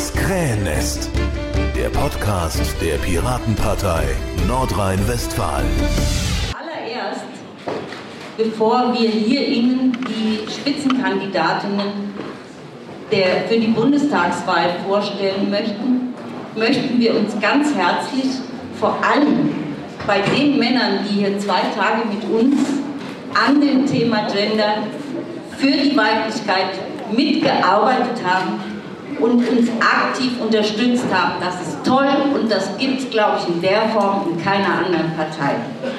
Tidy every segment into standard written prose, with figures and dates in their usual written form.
Das Krähennest, der Podcast der Piratenpartei Nordrhein-Westfalen. Allererst, bevor wir hier Ihnen die Spitzenkandidatinnen für die Bundestagswahl vorstellen möchten wir uns ganz herzlich vor allem bei den Männern, die hier 2 Tage mit uns an dem Thema Gender für die Weiblichkeit mitgearbeitet haben und uns aktiv unterstützt haben. Das ist toll und das gibt es, glaube ich, in der Form in keiner anderen Partei.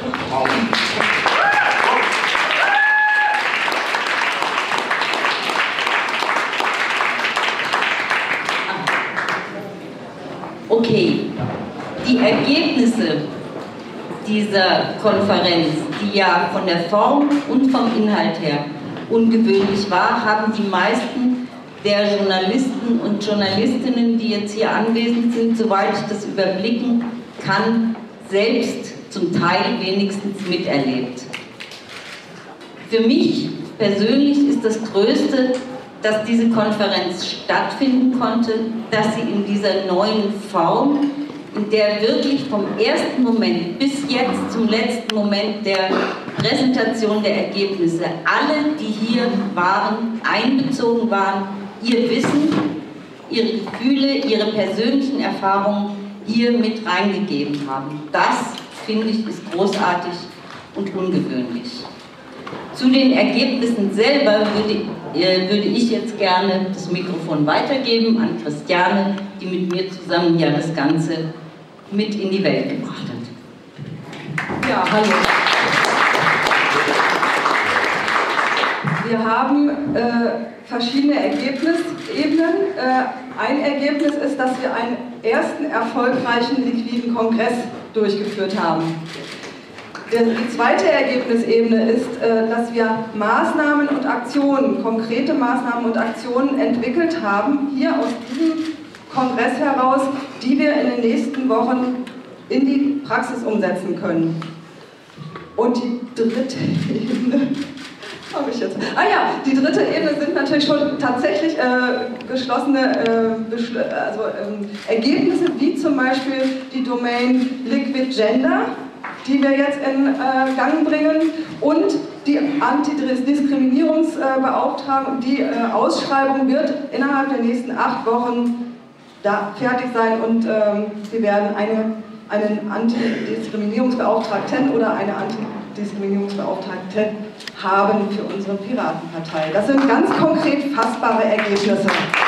Okay, die Ergebnisse dieser Konferenz, die ja von der Form und vom Inhalt her ungewöhnlich war, haben die meisten der Journalisten und Journalistinnen, die jetzt hier anwesend sind, soweit ich das überblicken kann, selbst zum Teil wenigstens miterlebt. Für mich persönlich ist das Größte, dass diese Konferenz stattfinden konnte, dass sie in dieser neuen Form, in der wirklich vom ersten Moment bis jetzt zum letzten Moment der Präsentation der Ergebnisse alle, die hier waren, einbezogen waren, ihr Wissen, ihre Gefühle, ihre persönlichen Erfahrungen hier mit reingegeben haben. Das, finde ich, ist großartig und ungewöhnlich. Zu den Ergebnissen selber würde ich jetzt gerne das Mikrofon weitergeben an Christiane, die mit mir zusammen ja das Ganze mit in die Welt gebracht hat. Ja, hallo. Wir haben verschiedene Ergebnisebenen. Ein Ergebnis ist, dass wir einen ersten erfolgreichen liquiden Kongress durchgeführt haben. Die zweite Ergebnisebene ist, dass wir Maßnahmen und Aktionen, konkrete Maßnahmen und Aktionen entwickelt haben, hier aus diesem Kongress heraus, die wir in den nächsten Wochen in die Praxis umsetzen können. Und die dritte Ebene, die dritte Ebene sind natürlich schon tatsächlich geschlossene Ergebnisse, wie zum Beispiel die Domain Liquid Gender, die wir jetzt in Gang bringen, und die Antidiskriminierungsbeauftragten. Die Ausschreibung wird innerhalb der nächsten 8 Wochen da fertig sein und wir werden einen Antidiskriminierungsbeauftragten oder eine Antidiskriminierungsbeauftragte haben für unsere Piratenpartei. Das sind ganz konkret fassbare Ergebnisse.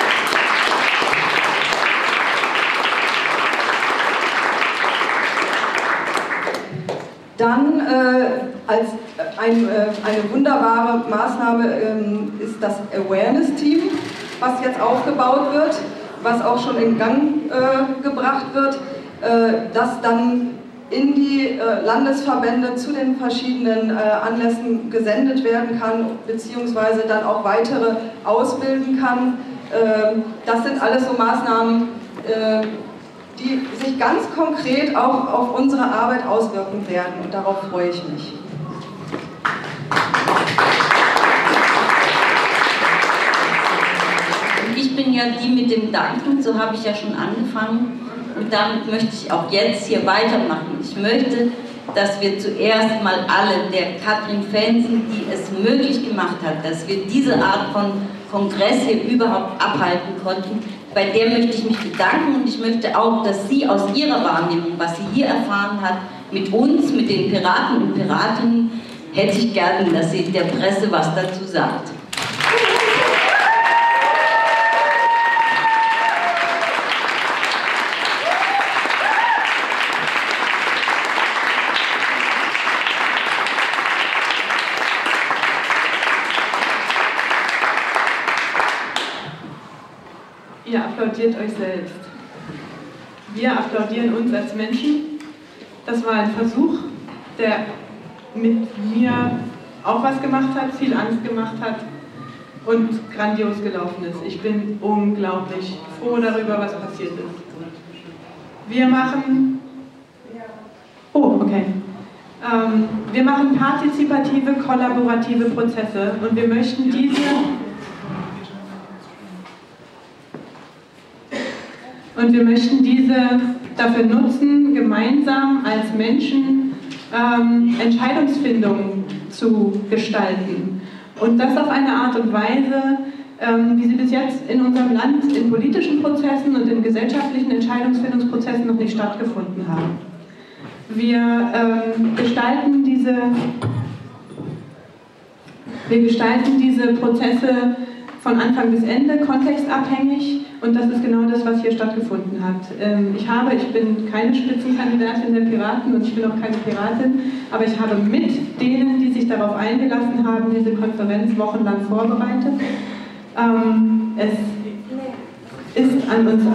Dann als eine wunderbare Maßnahme ist das Awareness-Team, was jetzt aufgebaut wird, was auch schon in Gang gebracht wird, das dann in die Landesverbände zu den verschiedenen Anlässen gesendet werden kann, beziehungsweise dann auch weitere ausbilden kann. Das sind alles so Maßnahmen, die sich ganz konkret auch auf unsere Arbeit auswirken werden, und darauf freue ich mich. Ich bin ja die mit dem Danken, so habe ich ja schon angefangen und damit möchte ich auch jetzt hier weitermachen. Ich möchte, dass wir zuerst mal alle der Katrin Fensen, die es möglich gemacht hat, dass wir diese Art von Kongress hier überhaupt abhalten konnten, bei der möchte ich mich bedanken, und ich möchte auch, dass sie aus ihrer Wahrnehmung, was sie hier erfahren hat, mit uns, mit den Piraten und Piratinnen, hätte ich gerne, dass sie der Presse was dazu sagt. Ihr applaudiert euch selbst. Wir applaudieren uns als Menschen. Das war ein Versuch, der mit mir auch was gemacht hat, viel Angst gemacht hat und grandios gelaufen ist. Ich bin unglaublich froh darüber, was passiert ist. Wir machen wir machen partizipative, kollaborative Prozesse und wir möchten diese Und wir möchten diese dafür nutzen, gemeinsam als Menschen Entscheidungsfindung zu gestalten. Und das auf eine Art und Weise, wie sie bis jetzt in unserem Land in politischen Prozessen und in gesellschaftlichen Entscheidungsfindungsprozessen noch nicht stattgefunden haben. Wir gestalten diese Prozesse von Anfang bis Ende kontextabhängig, und das ist genau das, was hier stattgefunden hat. Ich bin keine Spitzenkandidatin der Piraten und ich bin auch keine Piratin, aber ich habe mit denen, die sich darauf eingelassen haben, diese Konferenz wochenlang vorbereitet. Es ist an uns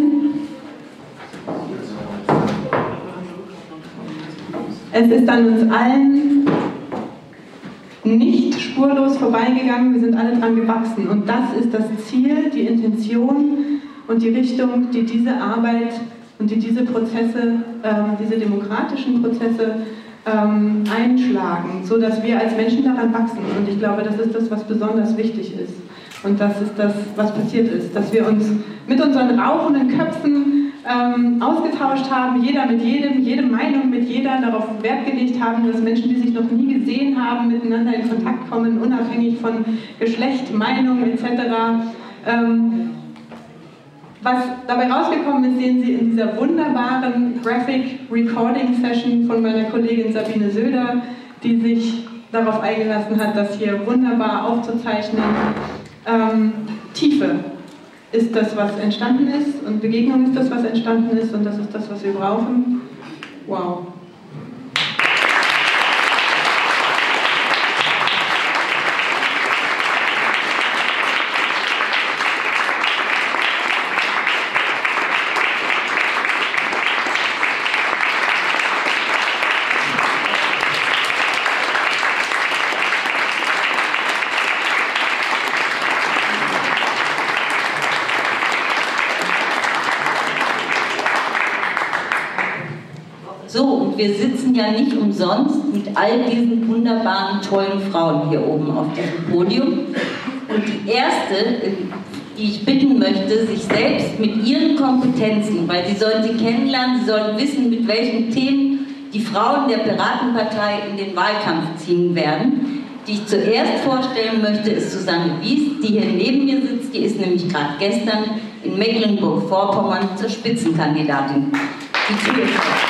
allen nicht spurlos vorbeigegangen, wir sind alle dran gewachsen. Und das ist das Ziel, die Intention und die Richtung, die diese Arbeit und die diese Prozesse, diese demokratischen Prozesse einschlagen, sodass wir als Menschen daran wachsen. Und ich glaube, das ist das, was besonders wichtig ist. Und das ist das, was passiert ist, dass wir uns mit unseren rauchenden Köpfen ausgetauscht haben, jeder mit jedem, jede Meinung mit jeder, darauf Wert gelegt haben, dass Menschen, die sich noch nie gesehen haben, miteinander in Kontakt kommen, unabhängig von Geschlecht, Meinung etc. Was dabei rausgekommen ist, sehen Sie in dieser wunderbaren Graphic Recording Session von meiner Kollegin Sabine Söder, die sich darauf eingelassen hat, das hier wunderbar aufzuzeichnen. Tiefe ist das, was entstanden ist, und Begegnung ist das, was entstanden ist, und das ist das, was wir brauchen. Wow. So, und wir sitzen ja nicht umsonst mit all diesen wunderbaren, tollen Frauen hier oben auf diesem Podium. Und die erste, die ich bitten möchte, sich selbst mit ihren Kompetenzen, weil sie sollen sie kennenlernen, sie sollen wissen, mit welchen Themen die Frauen der Piratenpartei in den Wahlkampf ziehen werden. Die ich zuerst vorstellen möchte, ist Susanne Wiest, die hier neben mir sitzt. Die ist nämlich gerade gestern in Mecklenburg-Vorpommern zur Spitzenkandidatin. Die Tür ist offen.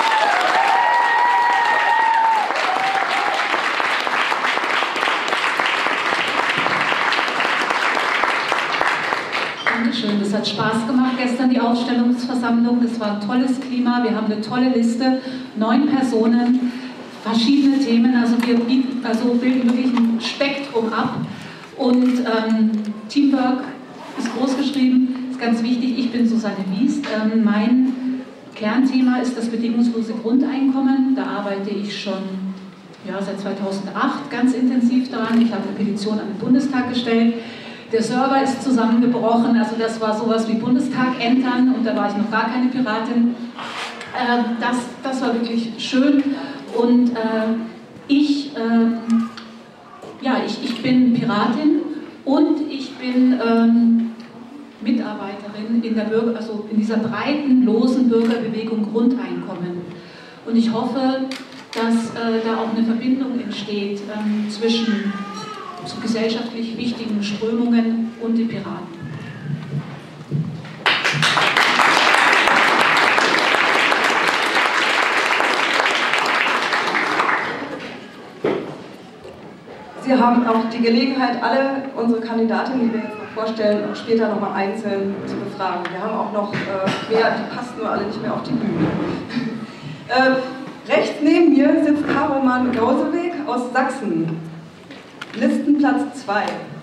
Dankeschön, das hat Spaß gemacht gestern, die Ausstellungsversammlung. Es war ein tolles Klima, wir haben eine tolle Liste, 9 Personen, verschiedene Themen, also wir bilden wirklich ein Spektrum ab. Und Teamwork ist groß geschrieben, ist ganz wichtig. Ich bin Susanne Wiest. Mein Kernthema ist das bedingungslose Grundeinkommen. Da arbeite ich schon seit 2008 ganz intensiv daran. Ich habe eine Petition an den Bundestag gestellt. Der Server ist zusammengebrochen, also das war sowas wie Bundestag entern, und da war ich noch gar keine Piratin. Das war wirklich schön, und ich bin Piratin und ich bin Mitarbeiterin in dieser breiten, losen Bürgerbewegung Grundeinkommen. Und ich hoffe, dass da auch eine Verbindung entsteht zwischen zu gesellschaftlich wichtigen Strömungen und die Piraten. Sie haben auch die Gelegenheit, alle unsere Kandidatinnen, die wir jetzt noch vorstellen, auch später nochmal einzeln zu befragen. Wir haben auch noch mehr, die passen nur alle nicht mehr auf die Bühne. Rechts neben mir sitzt Caroman Gauseweg aus Sachsen. Listenplatz 2.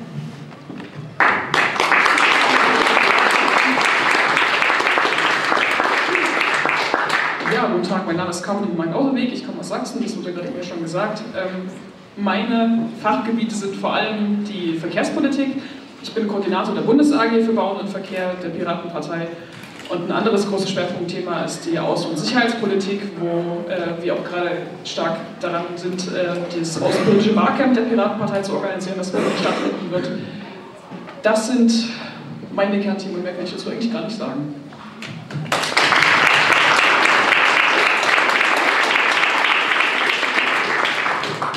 Ja, guten Tag, mein Name ist Caroman Gauseweg, ich komme aus Sachsen, das wurde gerade eben schon gesagt. Meine Fachgebiete sind vor allem die Verkehrspolitik. Ich bin Koordinator der Bundes-AG für Bauen und Verkehr der Piratenpartei. Und ein anderes großes Schwerpunktthema ist die Außen- und Sicherheitspolitik, wo wir auch gerade stark daran sind, das außenpolitische Barcamp der Piratenpartei zu organisieren, das morgen stattfinden wird. Das sind meine Kernthemen, mehr kann ich dazu eigentlich gar nicht sagen.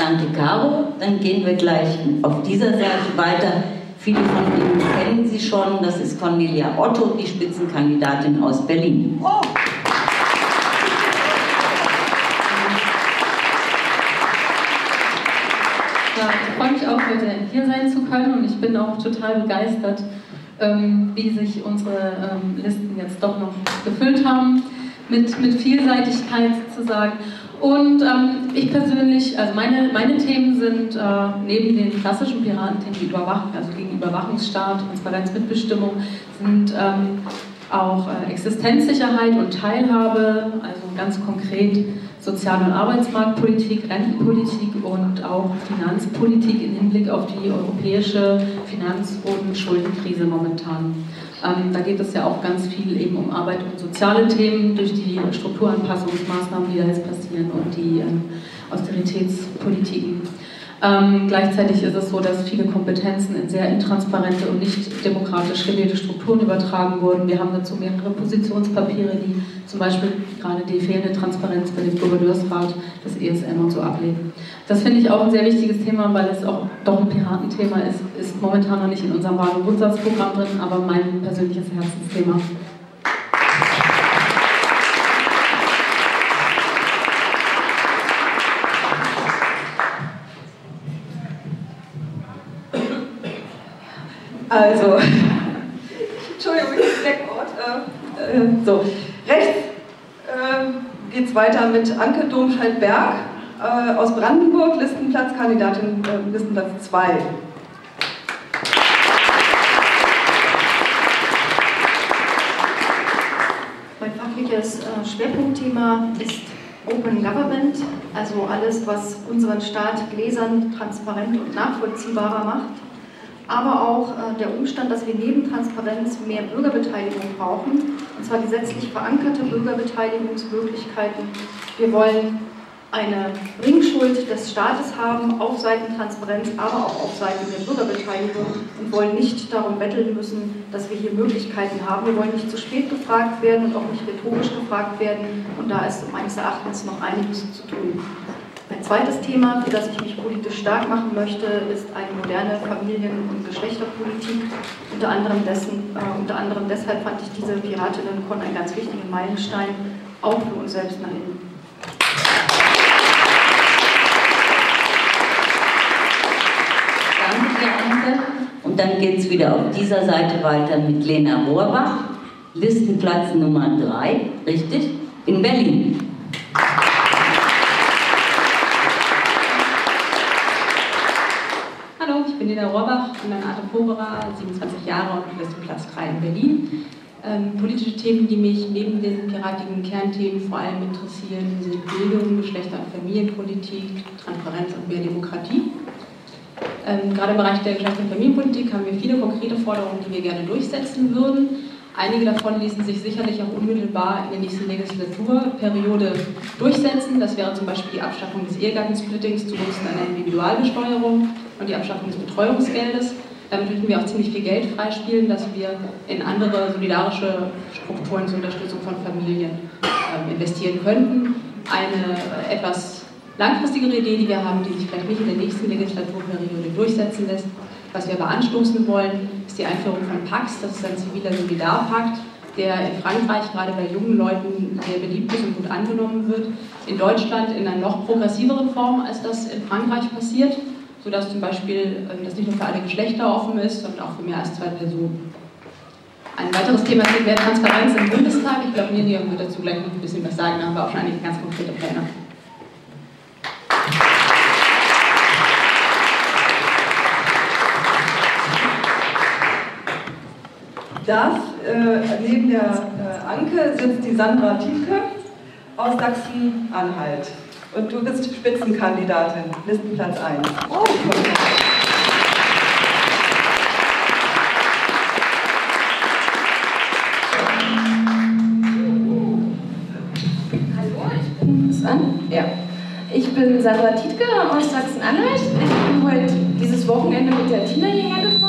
Danke, Caro. Dann gehen wir gleich auf dieser Seite weiter. Viele von Ihnen kennen sie schon. Das ist Cornelia Otto, die Spitzenkandidatin aus Berlin. Oh. Ja, ich freue mich auch, heute hier sein zu können und ich bin auch total begeistert, wie sich unsere Listen jetzt doch noch gefüllt haben, mit Vielseitigkeit sozusagen. Und ich persönlich, also meine Themen sind neben den klassischen Piratenthemen wie Überwachung, also gegen Überwachungsstaat, Transparenz, Mitbestimmung, sind auch Existenzsicherheit und Teilhabe, also ganz konkret Sozial- und Arbeitsmarktpolitik, Rentenpolitik und auch Finanzpolitik im Hinblick auf die europäische Finanz- und Schuldenkrise momentan. Da geht es ja auch ganz viel eben um Arbeit und soziale Themen durch die Strukturanpassungsmaßnahmen, die da jetzt passieren und die Austeritätspolitiken. Gleichzeitig ist es so, dass viele Kompetenzen in sehr intransparente und nicht demokratisch gewählte Strukturen übertragen wurden. Wir haben dazu mehrere Positionspapiere, die zum Beispiel gerade die fehlende Transparenz bei dem Gouverneursrat des ESM und so ablehnen. Das finde ich auch ein sehr wichtiges Thema, weil es auch doch ein Piratenthema ist momentan noch nicht in unserem Wahl- und Grundsatzprogramm drin, aber mein persönliches Herzensthema. Also, Entschuldigung, Blackout. So, rechts geht es weiter mit Anke Domscheit-Berg aus Brandenburg, Listenplatz, Kandidatin Listenplatz 2. Mein fachliches Schwerpunktthema ist Open Government, also alles, was unseren Staat gläsern, transparent und nachvollziehbarer macht. Aber auch der Umstand, dass wir neben Transparenz mehr Bürgerbeteiligung brauchen, und zwar gesetzlich verankerte Bürgerbeteiligungsmöglichkeiten. Wir wollen eine Bringschuld des Staates haben auf Seiten Transparenz, aber auch auf Seiten der Bürgerbeteiligung und wollen nicht darum betteln müssen, dass wir hier Möglichkeiten haben. Wir wollen nicht zu spät gefragt werden und auch nicht rhetorisch gefragt werden, und da ist meines Erachtens noch einiges zu tun. Ein zweites Thema, für das ich mich politisch stark machen möchte, ist eine moderne Familien- und Geschlechterpolitik. Unter anderem deshalb fand ich diese Piratinnen-Con einen ganz wichtigen Meilenstein, auch für uns selbst nach innen. Danke, Herr Anke. Und dann geht es wieder auf dieser Seite weiter mit Lena Rohrbach, Listenplatz Nummer 3, richtig, in Berlin. Hallo, ich bin Lena Rohrbach, bin Renate Poberer, 27 Jahre und Listenplatz 3 in Berlin. Politische Themen, die mich neben den piratigen Kernthemen vor allem interessieren, sind Bildung, Geschlechter- und Familienpolitik, Transparenz und mehr Demokratie. Gerade im Bereich der Geschlechter- und Familienpolitik haben wir viele konkrete Forderungen, die wir gerne durchsetzen würden. Einige davon ließen sich sicherlich auch unmittelbar in der nächsten Legislaturperiode durchsetzen. Das wäre zum Beispiel die Abschaffung des Ehegattensplittings zugunsten einer Individualbesteuerung und die Abschaffung des Betreuungsgeldes. Damit würden wir auch ziemlich viel Geld freispielen, das wir in andere solidarische Strukturen zur Unterstützung von Familien investieren könnten. Eine etwas langfristigere Idee, die wir haben, die sich vielleicht nicht in der nächsten Legislaturperiode durchsetzen lässt, was wir aber anstoßen wollen, ist die Einführung von PACS. Das ist ein ziviler Solidarpakt, der in Frankreich gerade bei jungen Leuten sehr beliebt ist und gut angenommen wird. In Deutschland in einer noch progressiveren Form, als das in Frankreich passiert, sodass zum Beispiel das nicht nur für alle Geschlechter offen ist, sondern auch für mehr als 2 Personen. Ein weiteres Thema ist mehr Transparenz im Bundestag. Ich glaube, Miriam wird dazu gleich noch ein bisschen was sagen, da haben wir auch schon einige ganz konkrete Pläne. Neben der Anke sitzt die Sandra Tietke aus Sachsen-Anhalt. Und du bist Spitzenkandidatin, Listenplatz 1. Oh. Hallo, ich bin ja. Ich bin Sandra Tietke aus Sachsen-Anhalt. Ich bin heute dieses Wochenende mit der Tina hierher gekommen.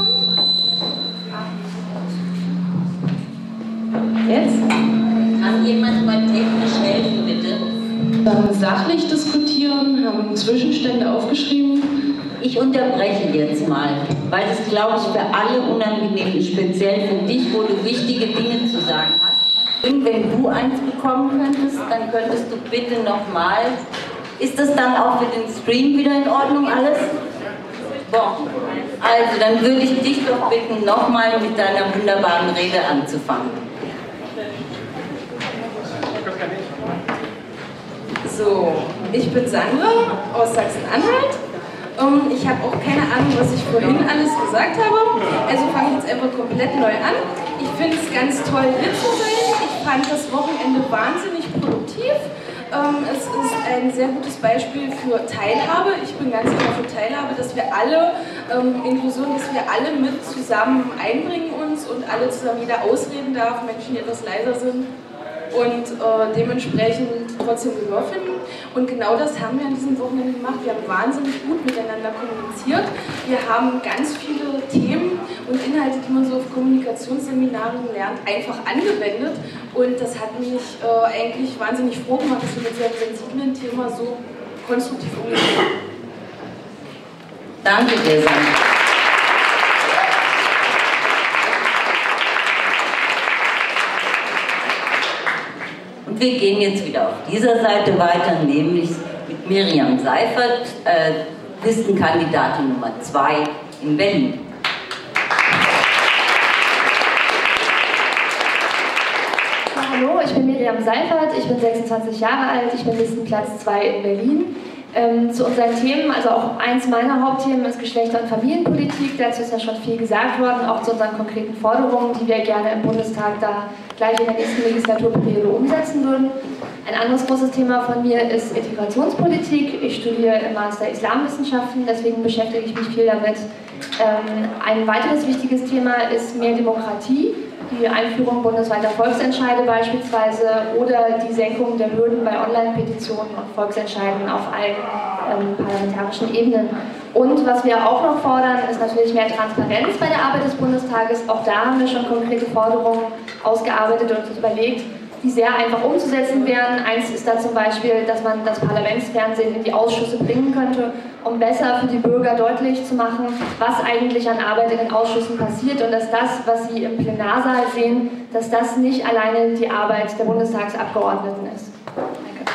Jetzt? Kann jemand mal technisch helfen, bitte? sachlich diskutieren, haben Zwischenstände aufgeschrieben. Ich unterbreche jetzt mal, weil es, glaube ich, für alle unangenehm ist, speziell für dich, wo du wichtige Dinge zu sagen hast. Und wenn du eins bekommen könntest, dann könntest du bitte nochmal. Ist das dann auch für den Stream wieder in Ordnung alles? Bon. Also, dann würde ich dich doch bitten, nochmal mit deiner wunderbaren Rede anzufangen. So, ich bin Sandra aus Sachsen-Anhalt. Ich habe auch keine Ahnung, was ich vorhin alles gesagt habe. Also fange ich jetzt einfach komplett neu an. Ich finde es ganz toll, hier zu sein. Ich fand das Wochenende wahnsinnig produktiv. Es ist ein sehr gutes Beispiel für Teilhabe. Ich bin ganz sicher für Teilhabe, dass wir alle, Inklusion, dass wir alle mit zusammen einbringen uns und alle zusammen jeder ausreden darf, Menschen, die etwas leiser sind und dementsprechend trotzdem Gehör finden. Und genau das haben wir an diesem Wochenende gemacht. Wir haben wahnsinnig gut miteinander kommuniziert. Wir haben ganz viele Themen und Inhalte, die man so auf Kommunikationsseminaren lernt, einfach angewendet. Und das hat mich eigentlich wahnsinnig froh gemacht, dass wir mit diesem sensiblen Thema so konstruktiv umgehen. Danke dir, Sandra. Und wir gehen jetzt wieder auf dieser Seite weiter, nämlich mit Miriam Seifert, Listenkandidatin Nummer 2 in Berlin. Hallo, ich bin Miriam Seifert, ich bin 26 Jahre alt, ich bin Listenplatz 2 in Berlin. Zu unseren Themen, also auch eins meiner Hauptthemen ist Geschlechter- und Familienpolitik. Dazu ist ja schon viel gesagt worden, auch zu unseren konkreten Forderungen, die wir gerne im Bundestag da gleich in der nächsten Legislaturperiode umsetzen würden. Ein anderes großes Thema von mir ist Integrationspolitik. Ich studiere im Master Islamwissenschaften, deswegen beschäftige ich mich viel damit. Ein weiteres wichtiges Thema ist mehr Demokratie. Die Einführung bundesweiter Volksentscheide beispielsweise oder die Senkung der Hürden bei Online-Petitionen und Volksentscheiden auf allen parlamentarischen Ebenen. Und was wir auch noch fordern, ist natürlich mehr Transparenz bei der Arbeit des Bundestages. Auch da haben wir schon konkrete Forderungen ausgearbeitet und uns überlegt, die sehr einfach umzusetzen wären. Eins ist da zum Beispiel, dass man das Parlamentsfernsehen in die Ausschüsse bringen könnte, um besser für die Bürger deutlich zu machen, was eigentlich an Arbeit in den Ausschüssen passiert und dass das, was sie im Plenarsaal sehen, dass das nicht alleine die Arbeit der Bundestagsabgeordneten ist. Danke.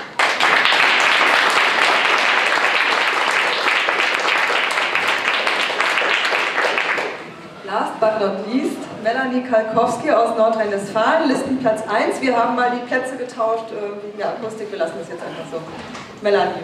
Last but not least, Melanie Kalkowski aus Nordrhein-Westfalen, Listenplatz 1. Wir haben mal die Plätze getauscht wegen der Akustik. Wir lassen das jetzt einfach so. Melanie.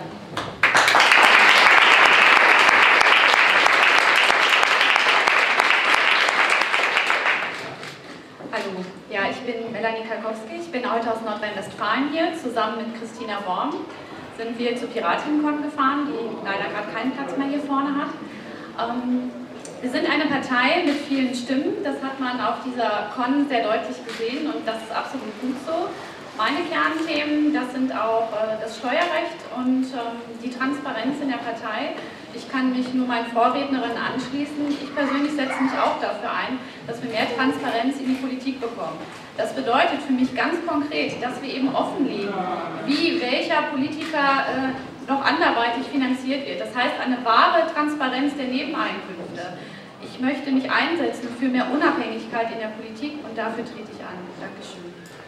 Hallo, ja, ich bin Melanie Kalkowski. Ich bin heute aus Nordrhein-Westfalen hier. Zusammen mit Christina Worm sind wir zur Piratiencon gefahren, die leider gerade keinen Platz mehr hier vorne hat. Wir sind eine Partei mit vielen Stimmen, das hat man auf dieser Con sehr deutlich gesehen und das ist absolut gut so. Meine Kernthemen, das sind auch das Steuerrecht und die Transparenz in der Partei. Ich kann mich nur meinen Vorrednerinnen anschließen. Ich persönlich setze mich auch dafür ein, dass wir mehr Transparenz in die Politik bekommen. Das bedeutet für mich ganz konkret, dass wir eben offenlegen, wie welcher Politiker noch anderweitig finanziert wird. Das heißt, eine wahre Transparenz der Nebeneinkünfte. Ich möchte mich einsetzen für mehr Unabhängigkeit in der Politik und dafür trete ich an. Dankeschön.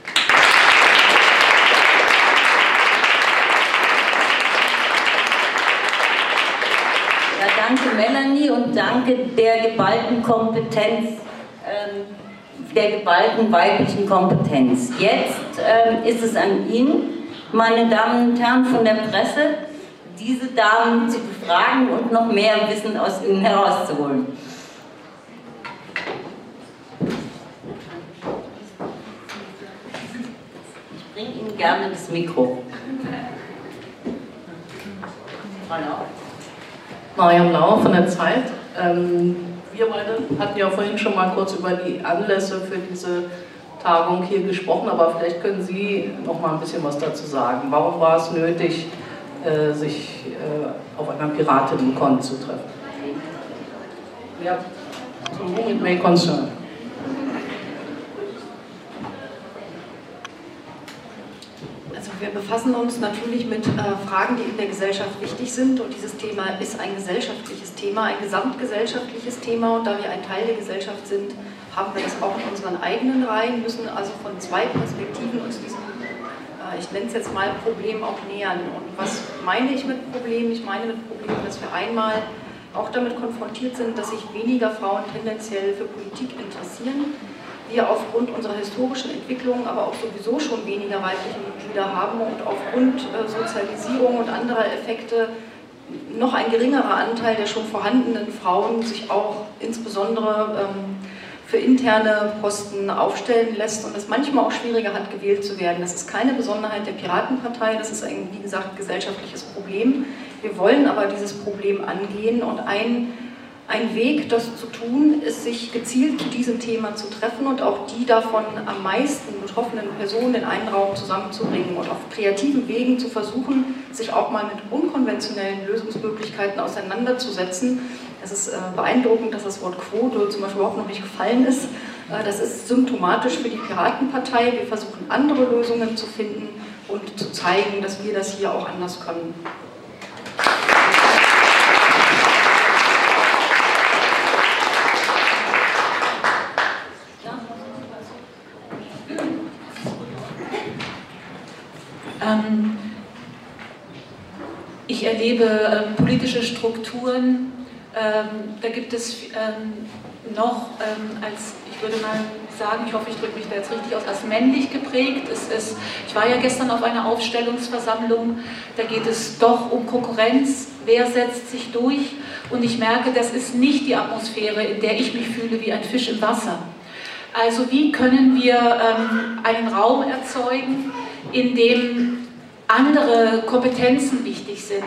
Ja, danke Melanie und danke der geballten Kompetenz, der geballten weiblichen Kompetenz. Jetzt ist es an Ihnen, meine Damen und Herren von der Presse, diese Damen zu befragen und noch mehr Wissen aus ihnen herauszuholen. Ich bringe Ihnen gerne das Mikro. Mariam Lau von der Zeit. Wir beide hatten ja vorhin schon mal kurz über die Anlässe für diese Tagung hier gesprochen, aber vielleicht können Sie noch mal ein bisschen was dazu sagen. Warum war es nötig, sich auf einer Piratinnen-Con zu treffen? Ja, to whom it may concern. Also Wir befassen uns natürlich mit Fragen, die in der Gesellschaft wichtig sind, und dieses Thema ist ein gesellschaftliches Thema, ein gesamtgesellschaftliches Thema, und da wir ein Teil der Gesellschaft sind, haben wir das auch in unseren eigenen Reihen, müssen also von zwei Perspektiven uns diesem, ich nenne es jetzt mal, Problem auch nähern. Und was meine ich mit Problem? Ich meine mit Problem, dass wir einmal auch damit konfrontiert sind, dass sich weniger Frauen tendenziell für Politik interessieren, wir aufgrund unserer historischen Entwicklung aber auch sowieso schon weniger weibliche Mitglieder haben und aufgrund Sozialisierung und anderer Effekte noch ein geringerer Anteil der schon vorhandenen Frauen sich auch insbesondere für interne Posten aufstellen lässt und es manchmal auch schwieriger hat, gewählt zu werden. Das ist keine Besonderheit der Piratenpartei, das ist ein, wie gesagt, gesellschaftliches Problem. Wir wollen aber dieses Problem angehen, und ein Weg, das zu tun, ist, sich gezielt zu diesem Thema zu treffen und auch die davon am meisten betroffenen Personen in einen Raum zusammenzubringen und auf kreativen Wegen zu versuchen, sich auch mal mit unkonventionellen Lösungsmöglichkeiten auseinanderzusetzen. Es ist beeindruckend, dass das Wort Quote zum Beispiel überhaupt noch nicht gefallen ist. Das ist symptomatisch für die Piratenpartei. Wir versuchen, andere Lösungen zu finden und zu zeigen, dass wir das hier auch anders können. Ich erlebe politische Strukturen, da gibt es noch, als, ich würde mal sagen, ich hoffe, ich drücke mich da jetzt richtig aus, als männlich geprägt. Ich war ja gestern auf einer Aufstellungsversammlung, da geht es doch um Konkurrenz, wer setzt sich durch, und ich merke, das ist nicht die Atmosphäre, in der ich mich fühle wie ein Fisch im Wasser. Also wie können wir einen Raum erzeugen, in dem andere Kompetenzen wichtig sind?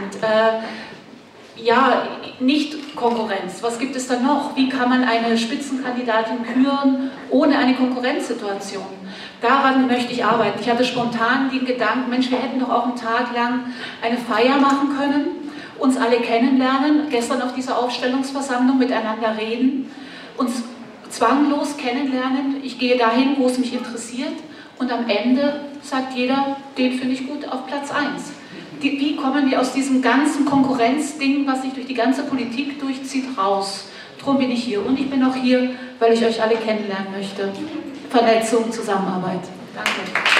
Ja, nicht Konkurrenz. Was gibt es da noch? Wie kann man eine Spitzenkandidatin küren ohne eine Konkurrenzsituation? Daran möchte ich arbeiten. Ich hatte spontan den Gedanken, Mensch, wir hätten doch auch einen Tag lang eine Feier machen können, uns alle kennenlernen, gestern auf dieser Aufstellungsversammlung miteinander reden, uns zwanglos kennenlernen. Ich gehe dahin, wo es mich interessiert, und am Ende sagt jeder, den finde ich gut, auf Platz 1. Wie kommen wir aus diesem ganzen Konkurrenzding, was sich durch die ganze Politik durchzieht, raus? Darum bin ich hier, und ich bin auch hier, weil ich euch alle kennenlernen möchte. Vernetzung, Zusammenarbeit. Danke.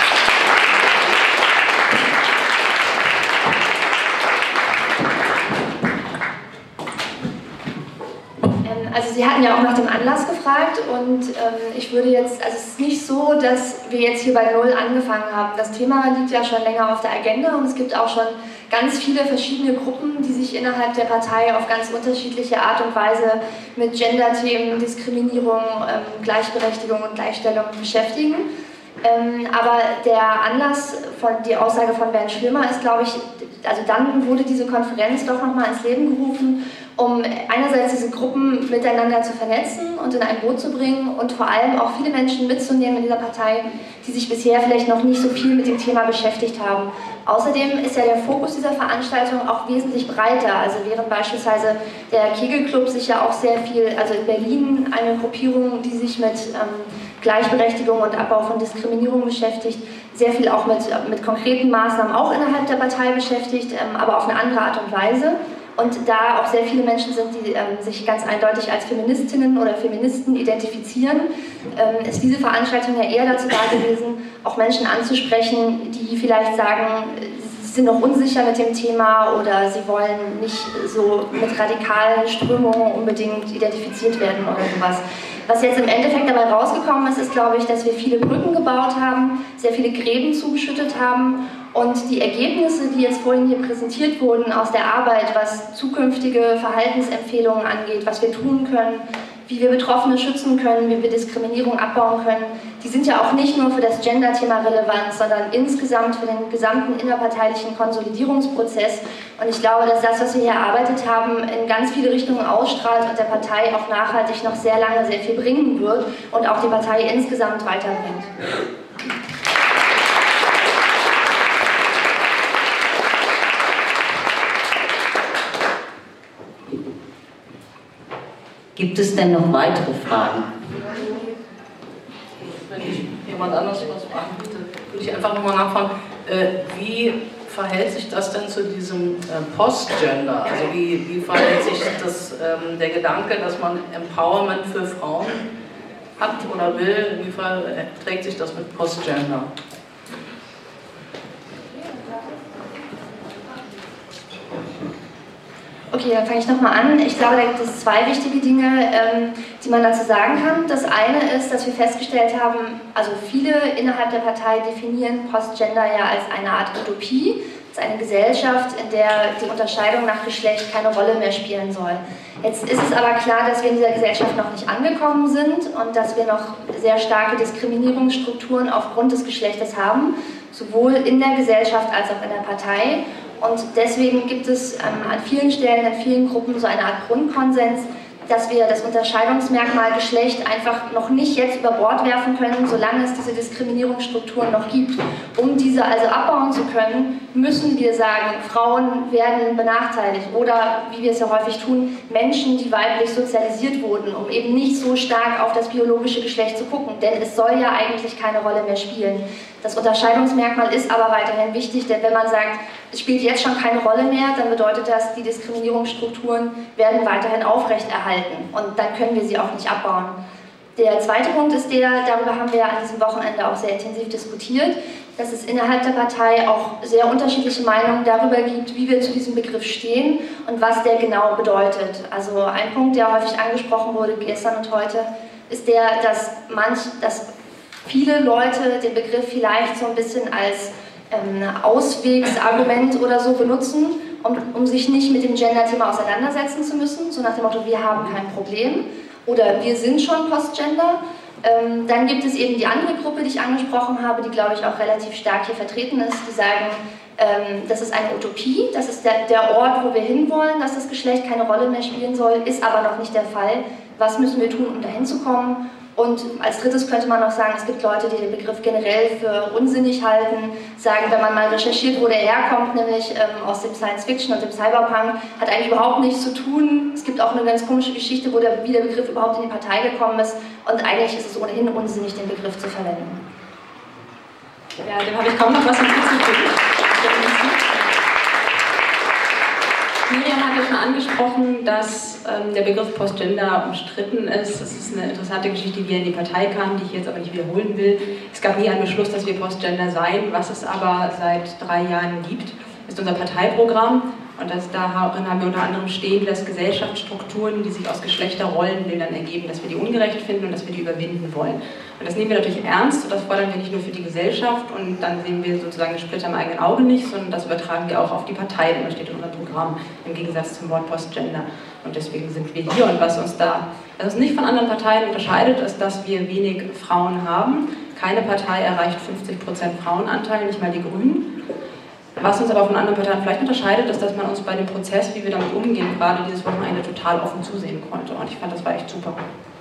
Also Sie hatten ja auch nach dem Anlass gefragt, und ich würde jetzt, also es ist nicht so, dass wir jetzt hier bei Null angefangen haben. Das Thema liegt ja schon länger auf der Agenda, und es gibt auch schon ganz viele verschiedene Gruppen, die sich innerhalb der Partei auf ganz unterschiedliche Art und Weise mit Gender-Themen, Diskriminierung, Gleichberechtigung und Gleichstellung beschäftigen. Aber der Anlass von die Aussage von Bernd Schwimmer ist, glaube ich, also dann wurde diese Konferenz doch nochmal ins Leben gerufen, um einerseits diese Gruppen miteinander zu vernetzen und in ein Boot zu bringen und vor allem auch viele Menschen mitzunehmen in dieser Partei, die sich bisher vielleicht noch nicht so viel mit dem Thema beschäftigt haben. Außerdem ist ja der Fokus dieser Veranstaltung auch wesentlich breiter. Also während beispielsweise der Kegelclub sich ja auch sehr viel, also in Berlin eine Gruppierung, die sich mit Gleichberechtigung und Abbau von Diskriminierung beschäftigt, sehr viel auch mit konkreten Maßnahmen auch innerhalb der Partei beschäftigt, aber auf eine andere Art und Weise. Und da auch sehr viele Menschen sind, die sich ganz eindeutig als Feministinnen oder Feministen identifizieren, ist diese Veranstaltung ja eher dazu da gewesen, auch Menschen anzusprechen, die vielleicht sagen, sie sind noch unsicher mit dem Thema oder sie wollen nicht so mit radikalen Strömungen unbedingt identifiziert werden oder sowas. Was jetzt im Endeffekt dabei rausgekommen ist, ist, glaube ich, dass wir viele Brücken gebaut haben, sehr viele Gräben zugeschüttet haben, und die Ergebnisse, die jetzt vorhin hier präsentiert wurden aus der Arbeit, was zukünftige Verhaltensempfehlungen angeht, was wir tun können, wie wir Betroffene schützen können, wie wir Diskriminierung abbauen können, die sind ja auch nicht nur für das Gender-Thema relevant, sondern insgesamt für den gesamten innerparteilichen Konsolidierungsprozess. Und ich glaube, dass das, was wir hier erarbeitet haben, in ganz viele Richtungen ausstrahlt und der Partei auch nachhaltig noch sehr lange sehr viel bringen wird und auch die Partei insgesamt weiterbringt. Gibt es denn noch weitere Fragen? Wenn ich jemand anderes was fragen möchte, würde ich einfach nochmal nachfragen. Wie verhält sich das denn zu diesem Postgender? Also wie verhält sich das, der Gedanke, dass man Empowerment für Frauen hat oder will? Wie verträgt sich das mit Postgender? Okay, dann fange ich nochmal an. Ich glaube, da gibt es zwei wichtige Dinge, die man dazu sagen kann. Das eine ist, dass wir festgestellt haben, also viele innerhalb der Partei definieren Postgender ja als eine Art Utopie, als eine Gesellschaft, in der die Unterscheidung nach Geschlecht keine Rolle mehr spielen soll. Jetzt ist es aber klar, dass wir in dieser Gesellschaft noch nicht angekommen sind und dass wir noch sehr starke Diskriminierungsstrukturen aufgrund des Geschlechtes haben, sowohl in der Gesellschaft als auch in der Partei. Und deswegen gibt es an vielen Stellen, an vielen Gruppen so eine Art Grundkonsens, dass wir das Unterscheidungsmerkmal Geschlecht einfach noch nicht jetzt über Bord werfen können, solange es diese Diskriminierungsstrukturen noch gibt. Um diese also abbauen zu können, müssen wir sagen, Frauen werden benachteiligt oder, wie wir es ja häufig tun, Menschen, die weiblich sozialisiert wurden, um eben nicht so stark auf das biologische Geschlecht zu gucken, denn es soll ja eigentlich keine Rolle mehr spielen. Das Unterscheidungsmerkmal ist aber weiterhin wichtig, denn wenn man sagt, es spielt jetzt schon keine Rolle mehr, dann bedeutet das, die Diskriminierungsstrukturen werden weiterhin aufrechterhalten und dann können wir sie auch nicht abbauen. Der zweite Punkt ist der, darüber haben wir an diesem Wochenende auch sehr intensiv diskutiert, dass es innerhalb der Partei auch sehr unterschiedliche Meinungen darüber gibt, wie wir zu diesem Begriff stehen und was der genau bedeutet. Also ein Punkt, der häufig angesprochen wurde gestern und heute, ist der, dass viele Leute den Begriff vielleicht so ein bisschen als Auswegsargument oder so benutzen, um sich nicht mit dem Gender-Thema auseinandersetzen zu müssen, so nach dem Motto, wir haben kein Problem oder wir sind schon Postgender. Dann gibt es eben die andere Gruppe, die ich angesprochen habe, die, glaube ich, auch relativ stark hier vertreten ist, die sagen, das ist eine Utopie, das ist der Ort, wo wir hinwollen, dass das Geschlecht keine Rolle mehr spielen soll, ist aber noch nicht der Fall. Was müssen wir tun, um dahin zu kommen? Und als drittes könnte man noch sagen, es gibt Leute, die den Begriff generell für unsinnig halten, sagen, wenn man mal recherchiert, wo der herkommt, nämlich aus dem Science-Fiction und dem Cyberpunk, hat eigentlich überhaupt nichts zu tun. Es gibt auch eine ganz komische Geschichte, wie der Begriff überhaupt in die Partei gekommen ist und eigentlich ist es ohnehin unsinnig, den Begriff zu verwenden. Ja, dem habe ich kaum noch was hinzuzufügen. Miriam hat ja schon angesprochen, dass der Begriff Postgender umstritten ist. Das ist eine interessante Geschichte, wie er in die Partei kam, die ich jetzt aber nicht wiederholen will. Es gab nie einen Beschluss, dass wir Postgender seien. Was es aber seit 3 Jahren gibt, ist unser Parteiprogramm. Und darin haben wir unter anderem stehen, dass Gesellschaftsstrukturen, die sich aus Geschlechterrollenbildern ergeben, dass wir die ungerecht finden und dass wir die überwinden wollen. Und das nehmen wir natürlich ernst und das fordern wir nicht nur für die Gesellschaft und dann sehen wir sozusagen den Splitter im eigenen Auge nicht, sondern das übertragen wir auch auf die Partei, denn das steht in unserem Programm im Gegensatz zum Wort Postgender. Und deswegen sind wir hier und was uns nicht von anderen Parteien unterscheidet, ist, dass wir wenig Frauen haben. Keine Partei erreicht 50% Frauenanteil, nicht mal die Grünen. Was uns aber von anderen Parteien vielleicht unterscheidet, ist, dass man uns bei dem Prozess, wie wir damit umgehen, gerade dieses Wochenende total offen zusehen konnte. Und ich fand, das war echt super.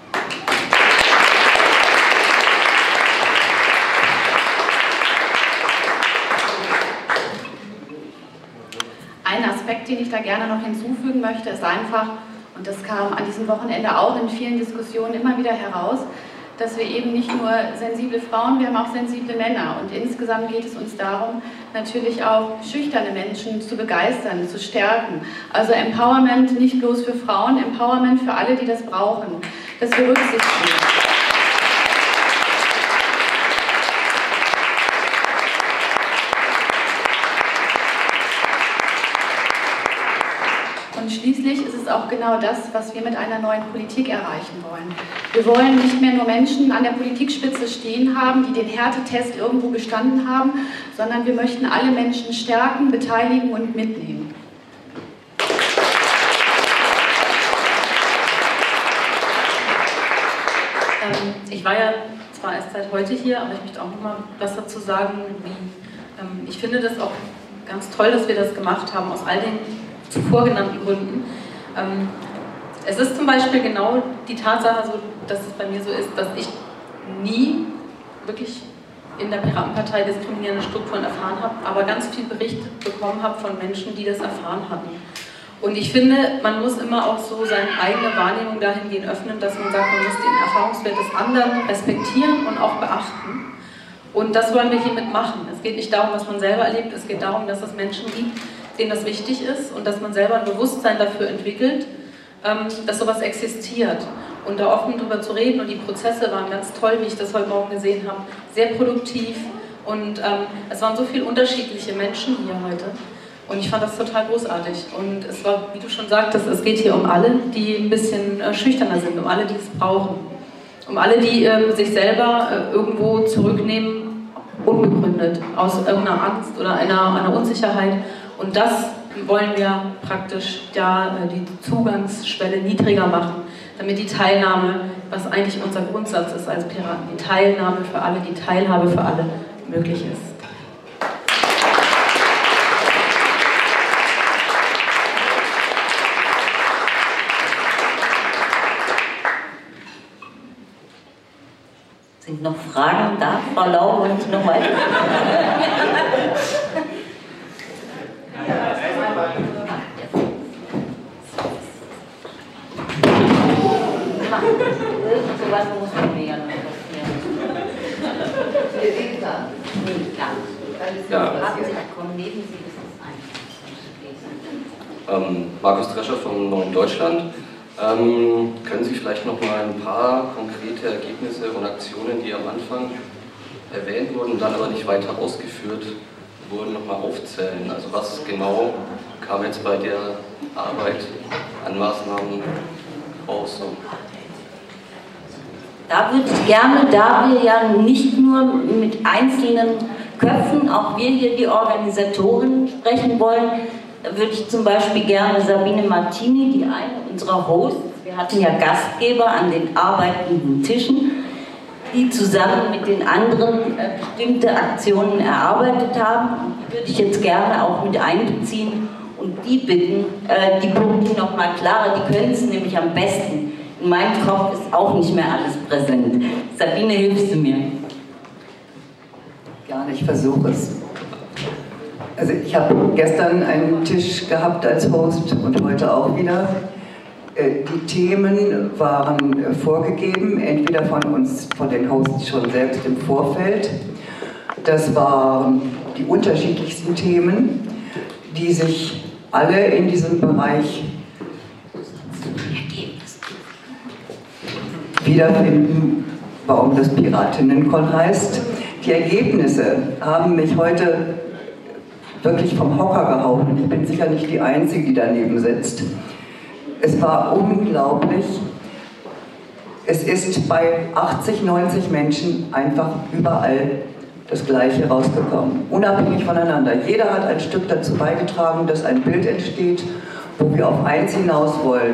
Ein Aspekt, den ich da gerne noch hinzufügen möchte, ist einfach, und das kam an diesem Wochenende auch in vielen Diskussionen immer wieder heraus, dass wir eben nicht nur sensible Frauen, wir haben auch sensible Männer. Und insgesamt geht es uns darum, natürlich auch schüchterne Menschen zu begeistern, zu stärken. Also Empowerment nicht bloß für Frauen, Empowerment für alle, die das brauchen. Das wir berücksichtigen. Und schließlich ist es auch genau das, was wir mit einer neuen Politik erreichen wollen. Wir wollen nicht mehr nur Menschen an der Politikspitze stehen haben, die den Härtetest irgendwo bestanden haben, sondern wir möchten alle Menschen stärken, beteiligen und mitnehmen. Ich war ja zwar erst seit heute hier, aber ich möchte auch noch mal was dazu sagen. Ich finde das auch ganz toll, dass wir das gemacht haben, aus all den zuvor genannten Gründen. Es ist zum Beispiel genau die Tatsache, so, dass es bei mir so ist, dass ich nie wirklich in der Piratenpartei diskriminierende Strukturen erfahren habe, aber ganz viel Bericht bekommen habe von Menschen, die das erfahren hatten. Und ich finde, man muss immer auch so seine eigene Wahrnehmung dahingehend öffnen, dass man sagt, man muss den Erfahrungswert des anderen respektieren und auch beachten. Und das wollen wir hiermit machen. Es geht nicht darum, was man selber erlebt, es geht darum, dass es Menschen gibt, denen das wichtig ist und dass man selber ein Bewusstsein dafür entwickelt, dass sowas existiert. Und da offen drüber zu reden, und die Prozesse waren ganz toll, wie ich das heute Morgen gesehen habe, sehr produktiv, und es waren so viele unterschiedliche Menschen hier heute. Und ich fand das total großartig. Und es war, wie du schon sagtest, es geht hier um alle, die ein bisschen schüchterner sind, um alle, die es brauchen. Um alle, die sich selber irgendwo zurücknehmen, unbegründet, aus irgendeiner Angst oder einer Unsicherheit. Und das wollen wir praktisch die Zugangsschwelle niedriger machen, damit die Teilnahme, was eigentlich unser Grundsatz ist als Piraten, die Teilnahme für alle, die Teilhabe für alle möglich ist. Sind noch Fragen da, Frau Lau, wollen Sie noch weiter? Sowas muss man mehr noch Markus Drescher vom Neuen Deutschland. Können Sie vielleicht noch mal ein paar konkrete Ergebnisse und Aktionen, die am Anfang erwähnt wurden, dann aber nicht weiter ausgeführt wurden, noch mal aufzählen? Also was genau kam jetzt bei der Arbeit an Maßnahmen raus? Da würde ich gerne, da wir ja nicht nur mit einzelnen Köpfen, auch wir hier die Organisatoren sprechen wollen, würde ich zum Beispiel gerne Sabine Martini, die eine unserer Hosts, wir hatten ja Gastgeber an den arbeitenden Tischen, die zusammen mit den anderen bestimmte Aktionen erarbeitet haben, die würde ich jetzt gerne auch mit einbeziehen und die bitten, die Punkte nochmal klarer, die können es nämlich am besten. In meinem Kopf ist auch nicht mehr alles präsent. Sabine, hilfst du mir? Gerne, ich versuche es. Also ich habe gestern einen Tisch gehabt als Host und heute auch wieder. Die Themen waren vorgegeben, entweder von uns, von den Hosts schon selbst im Vorfeld. Das waren die unterschiedlichsten Themen, die sich alle in diesem Bereich wiederfinden, warum das Piratinnen-Con heißt. Die Ergebnisse haben mich heute wirklich vom Hocker gehauen. Ich bin sicher nicht die Einzige, die daneben sitzt. Es war unglaublich. Es ist bei 80, 90 Menschen einfach überall das Gleiche rausgekommen. Unabhängig voneinander. Jeder hat ein Stück dazu beigetragen, dass ein Bild entsteht, wo wir auf eins hinaus wollen.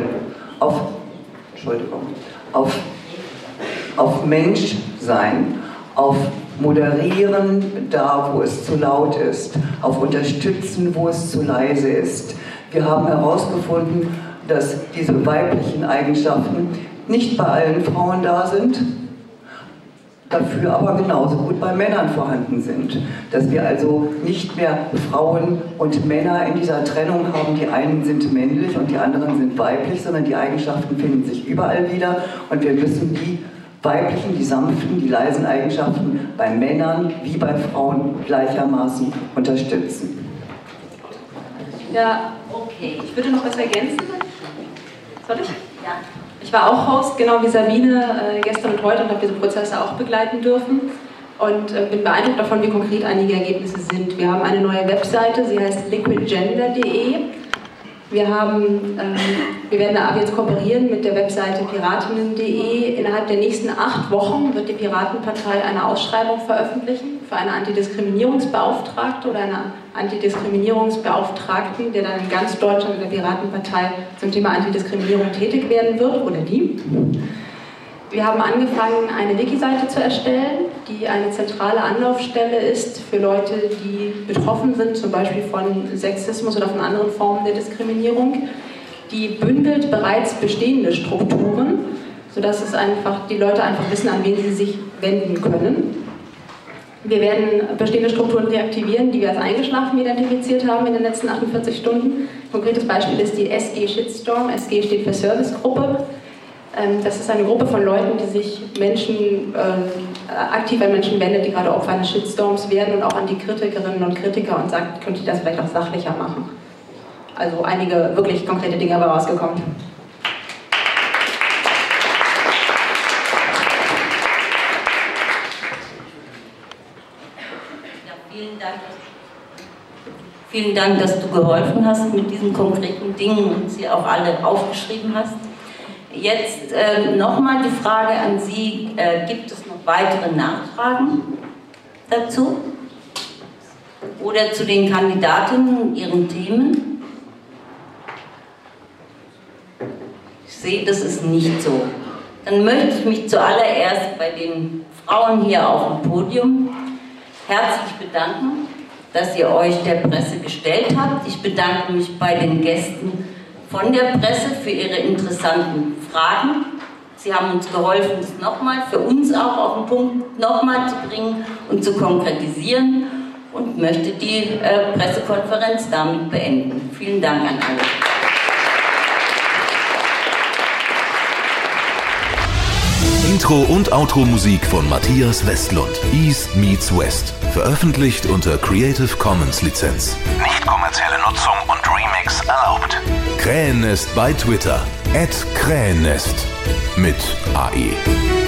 Auf Menschsein, auf Moderieren da, wo es zu laut ist, auf Unterstützen, wo es zu leise ist. Wir haben herausgefunden, dass diese weiblichen Eigenschaften nicht bei allen Frauen da sind, dafür aber genauso gut bei Männern vorhanden sind. Dass wir also nicht mehr Frauen und Männer in dieser Trennung haben, die einen sind männlich und die anderen sind weiblich, sondern die Eigenschaften finden sich überall wieder und wir müssen die weiblichen, die sanften, die leisen Eigenschaften bei Männern wie bei Frauen gleichermaßen unterstützen. Ja, okay. Ich würde noch was ergänzen. Soll ich? Ja. Ich war auch Host, genau wie Sabine, gestern und heute und habe diese Prozesse auch begleiten dürfen und bin beeindruckt davon, wie konkret einige Ergebnisse sind. Wir haben eine neue Webseite, sie heißt liquidgender.de. Wir werden ab jetzt kooperieren mit der Webseite piratinnen.de. Innerhalb der nächsten 8 Wochen wird die Piratenpartei eine Ausschreibung veröffentlichen für eine Antidiskriminierungsbeauftragte oder eine Antidiskriminierungsbeauftragten, der dann in ganz Deutschland in der Piratenpartei zum Thema Antidiskriminierung tätig werden wird oder die. Wir haben angefangen, eine Wiki-Seite zu erstellen, die eine zentrale Anlaufstelle ist für Leute, die betroffen sind, zum Beispiel von Sexismus oder von anderen Formen der Diskriminierung. Die bündelt bereits bestehende Strukturen, sodass die Leute einfach wissen, an wen sie sich wenden können. Wir werden bestehende Strukturen reaktivieren, die wir als eingeschlafen identifiziert haben in den letzten 48 Stunden. Ein konkretes Beispiel ist die SG Shitstorm. SG steht für Servicegruppe. Das ist eine Gruppe von Leuten, die sich Menschen aktiv an Menschen wendet, die gerade Opfer eines Shitstorms werden und auch an die Kritikerinnen und Kritiker und sagt, könnte ich das vielleicht auch sachlicher machen. Also einige wirklich konkrete Dinge dabei rausgekommen. Vielen Dank, dass du geholfen hast mit diesen konkreten Dingen und sie auch alle aufgeschrieben hast. Jetzt nochmal die Frage an Sie, gibt es noch weitere Nachfragen dazu? Oder zu den Kandidatinnen und ihren Themen? Ich sehe, das ist nicht so. Dann möchte ich mich zuallererst bei den Frauen hier auf dem Podium herzlich bedanken, dass ihr euch der Presse gestellt habt. Ich bedanke mich bei den Gästen von der Presse für ihre interessanten Fragen. Sie haben uns geholfen, das nochmal für uns auch auf den Punkt nochmal zu bringen und zu konkretisieren und möchte die Pressekonferenz damit beenden. Vielen Dank an alle. Intro- und Outro-Musik von Matthias Westlund. East meets West. Veröffentlicht unter Creative Commons Lizenz. Nicht kommerzielle Nutzung und Remix erlaubt. Krähennest bei Twitter. @Krähennest mit AE.